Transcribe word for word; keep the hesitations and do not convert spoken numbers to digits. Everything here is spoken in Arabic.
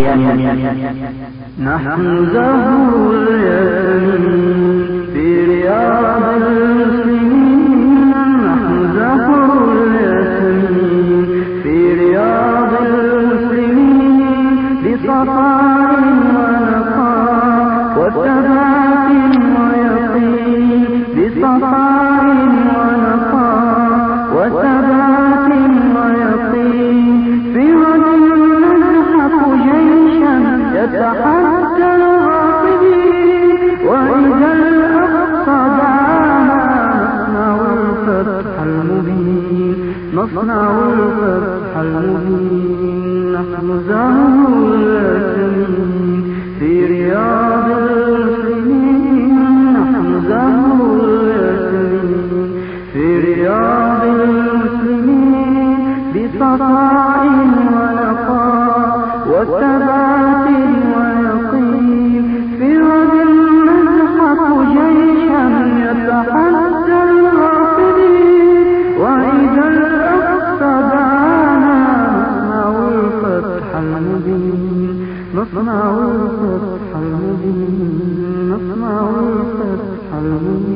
نحن زهر الياسمين في رياض المسلمين، نحن زهر الياسمين في رياض المسلمين، بصفاء ونقاء وثبات ويقين، بصفاء ونقاء وثبات ويقين، في غد نزحف جيشا يتحدى الغاصبين، وإذا الأقصى دعانا نصنع الفتح المبين، نصنع الفتح المبين. نحن زهر الياسمين في رياض المسلمين، نحن زهر الياسمين في رياض المسلمين، بصفاء ونقاء وثبات ويقين، في غد نزحف جيشا يتحدى الغاصبين، وإذا الأقصى دعانا نصنع الفتح المبين، نصنع الفتح المبين، نصنع الفتح المبين.